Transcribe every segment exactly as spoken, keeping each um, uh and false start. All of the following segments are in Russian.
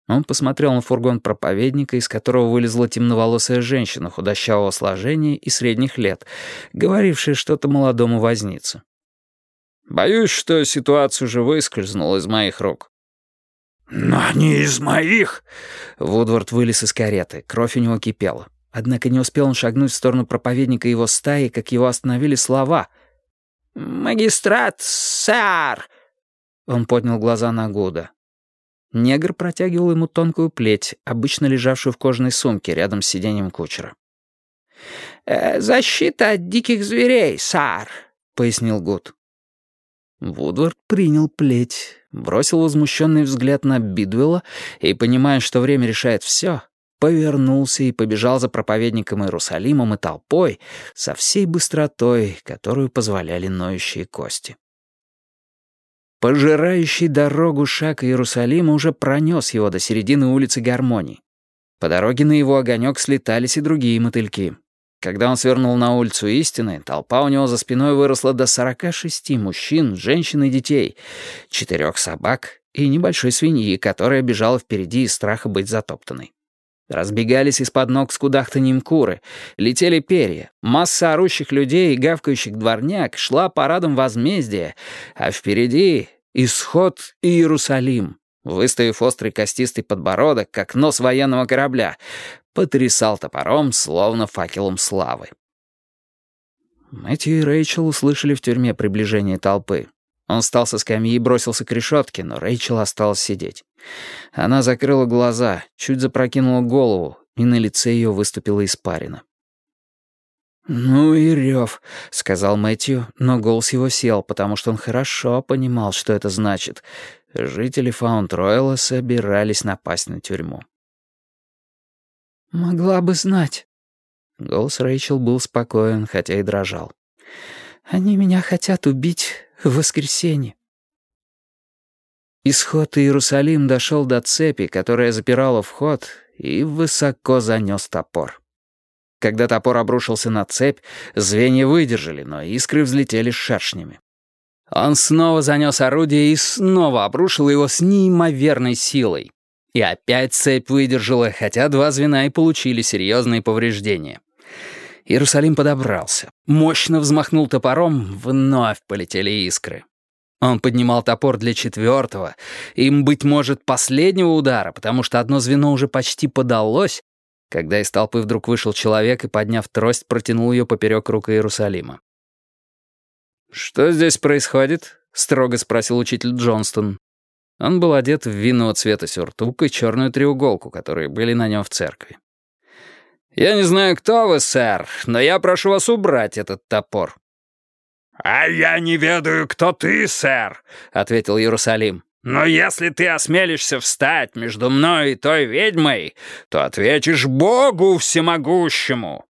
Он посмотрел на фургон проповедника, из которого вылезла темноволосая женщина худощавого сложения и средних лет, говорившая что-то молодому вознице. «Боюсь, что ситуация уже выскользнула из моих рук». «Но не из моих!» Вудвард вылез из кареты, кровь у него кипела. Однако не успел он шагнуть в сторону проповедника и его стаи, как его остановили слова. «Магистрат, сэр!» Он поднял глаза на Гуда. Негр протягивал ему тонкую плеть, обычно лежавшую в кожаной сумке рядом с сиденьем кучера. «Э, «Защита от диких зверей, сэр», — пояснил Гуд. Вудвард принял плеть, бросил возмущенный взгляд на Бидвелла и, понимая, что время решает все, повернулся и побежал за проповедником Иерусалимом и толпой со всей быстротой, которую позволяли ноющие кости. Пожирающий дорогу шаг Иерусалима уже пронес его до середины улицы Гармонии. По дороге на его огонек слетались и другие мотыльки. Когда он свернул на улицу Истины, толпа у него за спиной выросла до сорока шести мужчин, женщин и детей, четырех собак и небольшой свиньи, которая бежала впереди из страха быть затоптанной. Разбегались из-под ног с кудахтаньем куры, летели перья, масса орущих людей и гавкающих дворняк шла парадом возмездия, а впереди исход Иерусалим, выставив острый костистый подбородок, как нос военного корабля, потрясал топором, словно факелом славы. Мэтью и Рэйчел услышали в тюрьме приближение толпы. Он встал со скамьи и бросился к решетке, но Рэйчел осталась сидеть. Она закрыла глаза, чуть запрокинула голову, и на лице ее выступила испарина. «Ну и рев», — сказал Мэтью, но голос его сел, потому что он хорошо понимал, что это значит. Жители Фаунд-Ройла собирались напасть на тюрьму. «Могла бы знать». Голос Рэйчел был спокоен, хотя и дрожал. «Они меня хотят убить в воскресенье». Исход Иерусалим дошел до цепи, которая запирала вход, и высоко занес топор. Когда топор обрушился на цепь, звенья выдержали, но искры взлетели с шершнями. Он снова занес орудие и снова обрушил его с неимоверной силой. И опять цепь выдержала, хотя два звена и получили серьезные повреждения. Иерусалим подобрался, мощно взмахнул топором, вновь полетели искры. Он поднимал топор для четвертого, им, быть может, последнего удара, потому что одно звено уже почти подалось, когда из толпы вдруг вышел человек и, подняв трость, протянул ее поперек рук Иерусалима. «Что здесь происходит?» — строго спросил учитель Джонстон. Он был одет в винного цвета сюртук и черную треуголку, которые были на нем в церкви. «Я не знаю, кто вы, сэр, но я прошу вас убрать этот топор». «А я не ведаю, кто ты, сэр», — ответил Иерусалим. «Но если ты осмелишься встать между мной и той ведьмой, то ответишь Богу всемогущему».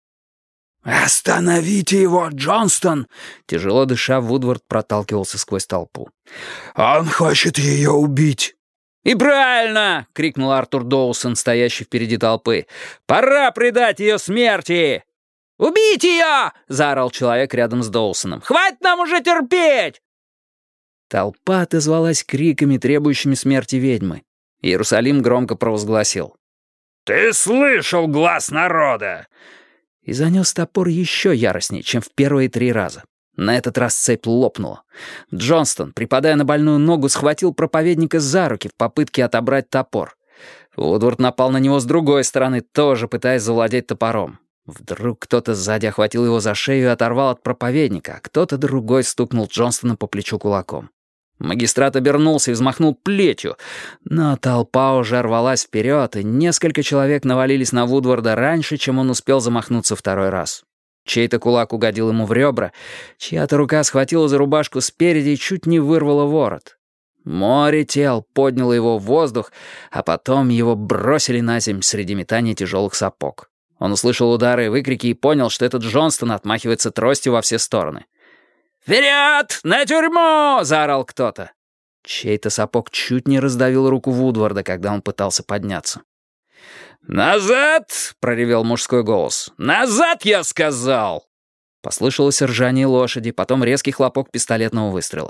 «Остановите его, Джонстон!» Тяжело дыша, Вудвард проталкивался сквозь толпу. «Он хочет ее убить!» «И правильно!» — крикнул Артур Доусон, стоящий впереди толпы. «Пора предать ее смерти!» «Убить ее!» — заорал человек рядом с Доусоном. «Хватит нам уже терпеть!» Толпа отозвалась криками, требующими смерти ведьмы. Иерусалим громко провозгласил: «Ты слышал глас народа!» И занес топор еще яростнее, чем в первые три раза. На этот раз цепь лопнула. Джонстон, припадая на больную ногу, схватил проповедника за руки в попытке отобрать топор. Вудвард напал на него с другой стороны, тоже пытаясь завладеть топором. Вдруг кто-то сзади охватил его за шею и оторвал от проповедника, а кто-то другой стукнул Джонстона по плечу кулаком. Магистрат обернулся и взмахнул плетью, но толпа уже рвалась вперед, и несколько человек навалились на Вудварда раньше, чем он успел замахнуться второй раз. Чей-то кулак угодил ему в ребра, чья-то рука схватила за рубашку спереди и чуть не вырвала ворот. Море тел подняло его в воздух, а потом его бросили на землю среди метания тяжелых сапог. Он услышал удары и выкрики и понял, что этот Джонстон отмахивается тростью во все стороны. «Вперед! На тюрьму!» — заорал кто-то. Чей-то сапог чуть не раздавил руку Вудварда, когда он пытался подняться. «Назад!» — проревел мужской голос. «Назад, я сказал!» Послышалось ржание лошади, потом резкий хлопок пистолетного выстрела.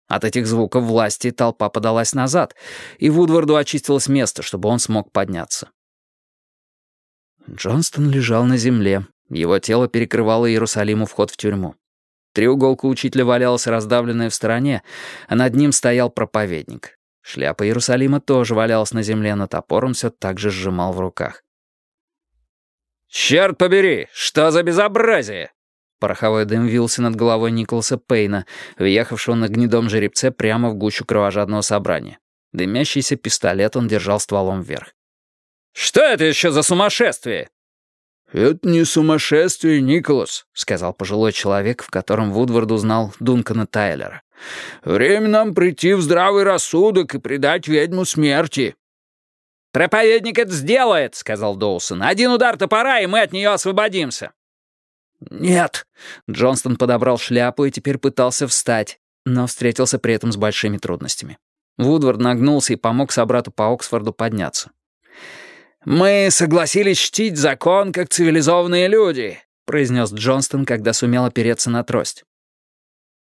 От этих звуков власти толпа подалась назад, и Вудварду очистилось место, чтобы он смог подняться. Джонстон лежал на земле. Его тело перекрывало Иерусалиму вход в тюрьму. Треуголка учителя валялась раздавленная в стороне, а над ним стоял проповедник. Шляпа Иерусалима тоже валялась на земле, но топор он все так же сжимал в руках. «Черт побери, что за безобразие!» Пороховой дым вился над головой Николаса Пейна, въехавшего на гнедом жеребце прямо в гущу кровожадного собрания. Дымящийся пистолет он держал стволом вверх. «Что это еще за сумасшествие?» «Это не сумасшествие, Николас», — сказал пожилой человек, в котором Вудвард узнал Дункана Тайлера. «Время нам прийти в здравый рассудок и предать ведьму смерти». «Проповедник это сделает», — сказал Доусон. «Один удар топора, и мы от нее освободимся». «Нет». Джонстон подобрал шляпу и теперь пытался встать, но встретился при этом с большими трудностями. Вудвард нагнулся и помог собрату по Оксфорду подняться. «Мы согласились чтить закон, как цивилизованные люди», — произнес Джонстон, когда сумел опереться на трость.